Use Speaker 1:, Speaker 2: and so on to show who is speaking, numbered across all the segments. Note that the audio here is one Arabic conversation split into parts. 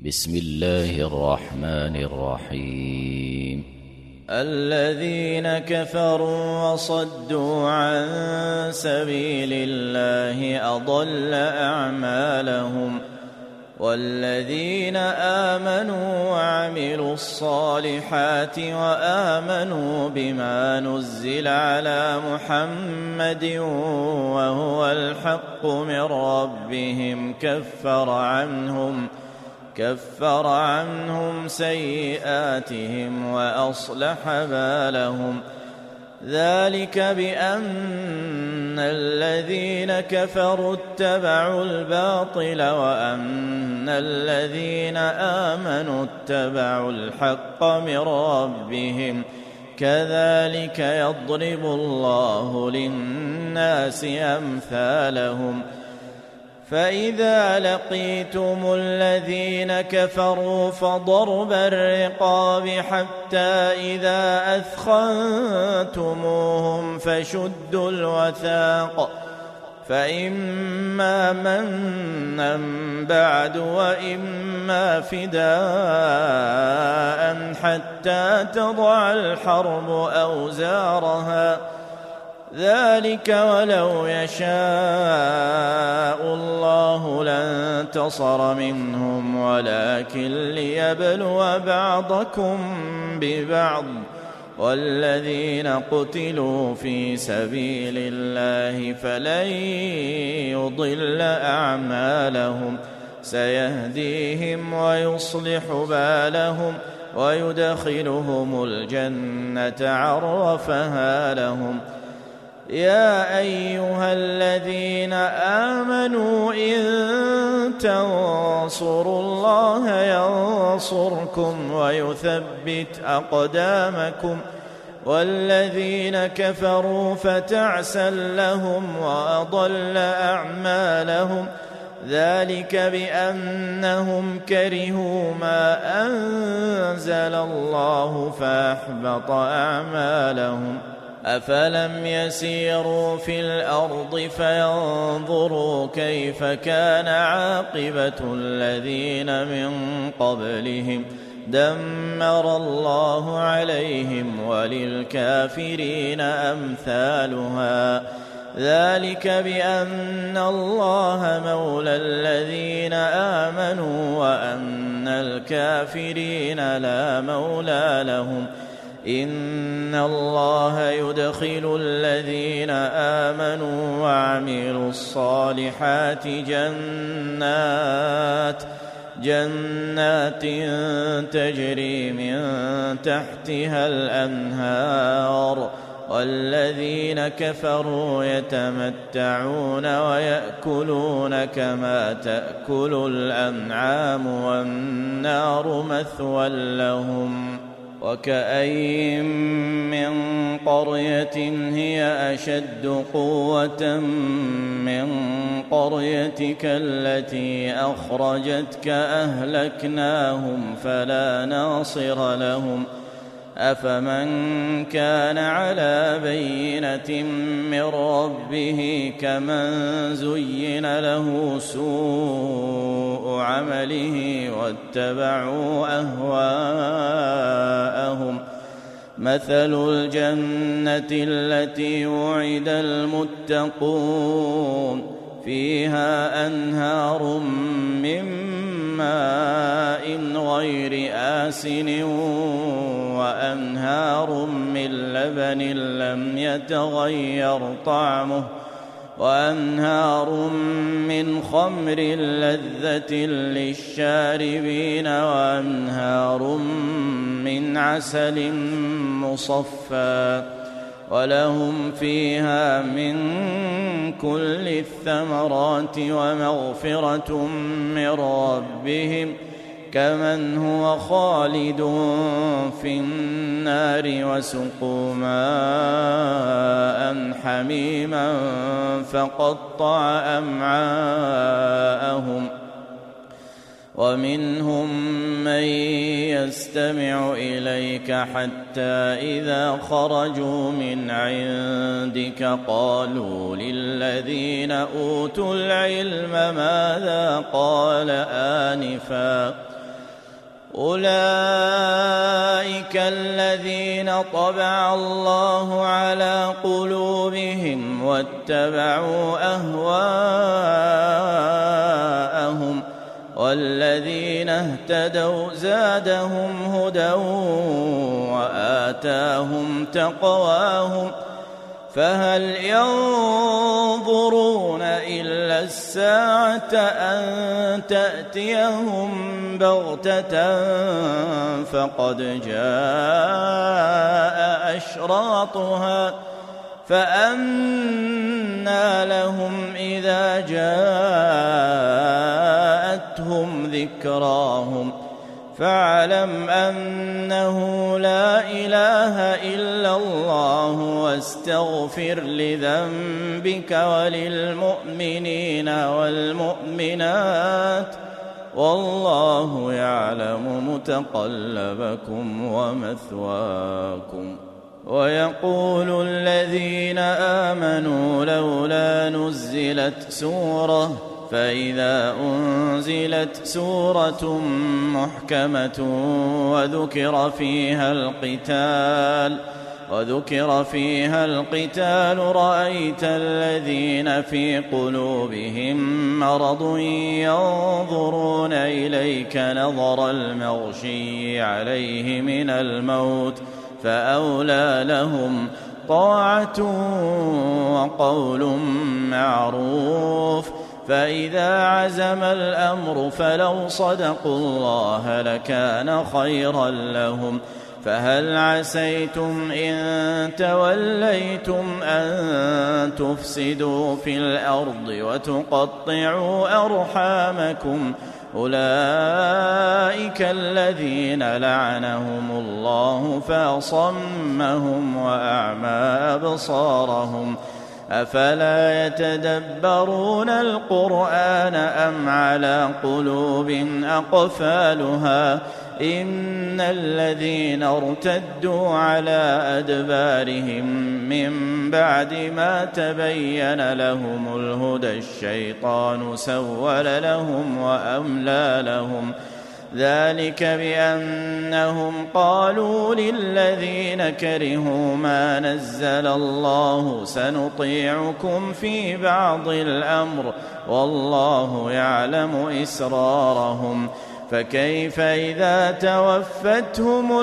Speaker 1: بسم الله الرحمن الرحيم.
Speaker 2: الذين كفروا وصدوا عن سبيل الله أضل أعمالهم، والذين آمنوا وعملوا الصالحات وآمنوا بما نزل على محمد وهو الحق من ربهم كفر عنهم سيئاتهم وأصلح بالهم. ذلك بأن الذين كفروا اتبعوا الباطل وأن الذين آمنوا اتبعوا الحق من ربهم، كذلك يضرب الله للناس أمثالهم. فإذا لقيتم الذين كفروا فضرب الرقاب حتى إذا أثخنتموهم فشدوا الوثاق، فإما منا بعد وإما فداء حتى تضع الحرب أوزارها. ذلك ولو يشاء الله لانتصر منهم، ولكن ليبلو بعضكم ببعض. والذين قتلوا في سبيل الله فلن يضل أعمالهم، سيهديهم ويصلح بالهم ويدخلهم الجنة عرفها لهم. يا أيها الذين آمنوا إن تنصروا الله ينصركم ويثبت أقدامكم، والذين كفروا فتعسا لهم وأضل أعمالهم. ذلك بأنهم كرهوا ما أنزل الله فأحبط أعمالهم. أفلم يسيروا في الأرض فينظروا كيف كان عاقبة الذين من قبلهم، دمر الله عليهم وللكافرين أمثالها. ذلك بأن الله مولى الذين آمنوا وأن الكافرين لا مولى لهم. إن الله يدخل الذين آمنوا وعملوا الصالحات جنات تجري من تحتها الأنهار، والذين كفروا يتمتعون ويأكلون كما تأكل الأنعام والنار مثوى لهم. وكأين من قرية هي أشد قوة من قريتك التي أخرجتك أهلكناهم فلا ناصر لهم. أفمن كان على بينة من ربه كمن زين له سوء عمله واتبعوا أهواءهم. مثل الجنة التي وعد المتقون فيها أنهار من ماء غير آسن وأنهار من لبن لم يتغير طعمه وأنهار من خمر لذة للشاربين وأنهار من عسل مصفى ولهم فيها من كل الثمرات ومغفرة من ربهم كمن هو خالد في النار وسقوا ماء حميما فقطع أمعاءهم. ومنهم من يستمع إليك حتى إذا خرجوا من عندك قالوا للذين أوتوا العلم ماذا قال آنفا أولئك الذين طبع الله على قلوبهم واتبعوا أهواءهم والذين اهتدوا زادهم هدى وآتاهم تقواهم فهل ينظرون إلا الساعة أن تأتيهم بغتة فقد جاء أشراطها فأنى لهم إذا جاءتهم ذكراهم فاعلم أنه لا إله إلا الله واستغفر لذنبك وللمؤمنين والمؤمنات والله يعلم متقلبكم ومثواكم. ويقول الذين آمنوا لولا نزلت سورة فإذا أنزلت سورة محكمة وذكر فيها القتال رأيت الذين في قلوبهم مرض ينظرون إليك نظر المغشي عليه من الموت فأولى لهم طاعة وقول معروف فإذا عزم الأمر فلو صدقوا الله لكان خيرا لهم فهل عسيتم إن توليتم أن تفسدوا في الأرض وتقطعوا أرحامكم أولئك الذين لعنهم الله فأصمهم وأعمى أبصارهم أفلا يتدبرون القرآن أم على قلوب أقفالها إن الذين ارتدوا على أدبارهم من بعد ما تبين لهم الهدى الشيطان سول لهم وأملى لهم ذلك بأنهم قالوا للذين كرهوا ما نزل الله سنطيعكم في بعض الأمر والله يعلم إسرارهم فكيف إذا توفتهم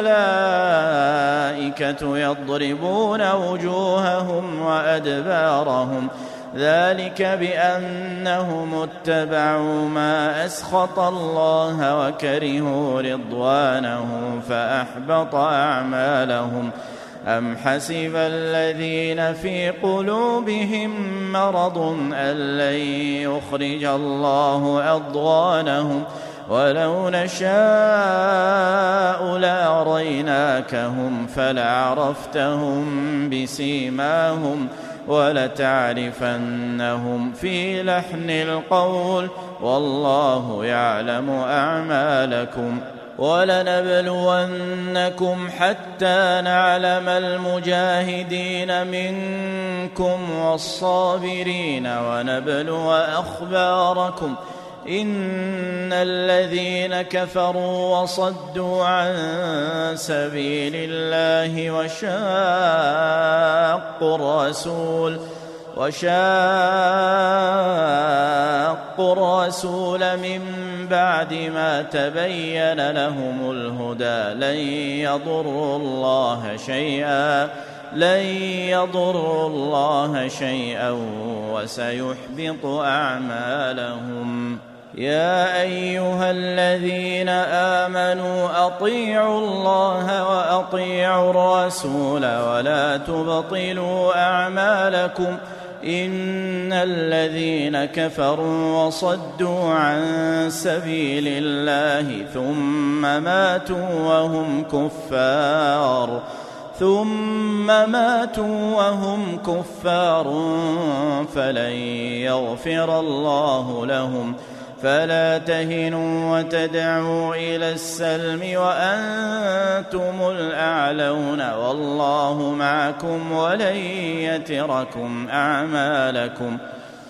Speaker 2: الملائكة يضربون وجوههم وأدبارهم ذلك بأنهم اتبعوا ما أسخط الله وكرهوا رضوانه فأحبط أعمالهم أم حسب الذين في قلوبهم مرض أن لن يخرج الله أضغانهم ولو نشاء لأريناكهم فلعرفتهم بسيماهم ولتعرفنهم في لحن القول والله يعلم أعمالكم ولنبلونكم حتى نعلم المجاهدين منكم والصابرين ونبلو أخباركم إن الذين كفروا وصدوا عن سبيل الله وشاقوا الرسول من بعد ما تبين لهم الهدى لن يضروا الله شيئا وسيحبط أعمالهم. يا أيها الذين آمنوا أطيعوا الله وأطيعوا الرسول ولا تبطلوا أعمالكم إن الذين كفروا وصدوا عن سبيل الله ثم ماتوا وهم كفار فلن يغفر الله لهم فلا تهنوا وتدعوا إلى السلم وأنتم الأعلون والله معكم ولن يتركم أعمالكم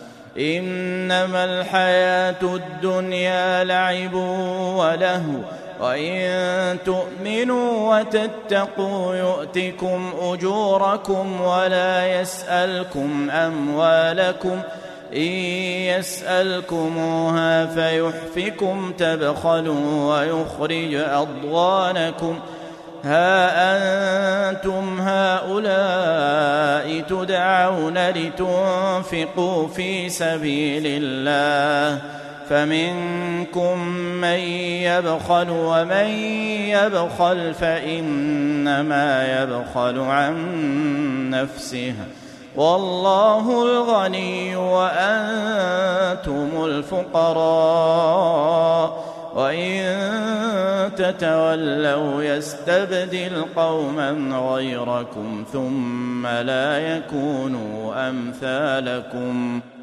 Speaker 2: إنما الحياة الدنيا لعب ولهو وإن تؤمنوا وتتقوا يؤتكم أجوركم ولا يسألكم أموالكم إن يسألكموها فيحفكم تبخلوا ويخرج أضغانكم ها أنتم هؤلاء تدعون لتنفقوا في سبيل الله فمنكم من يبخل ومن يبخل فإنما يبخل عن نفسه والله الغني وأنتم الفقراء وإن تتولوا يستبدل قوما غيركم ثم لا يكونوا أمثالكم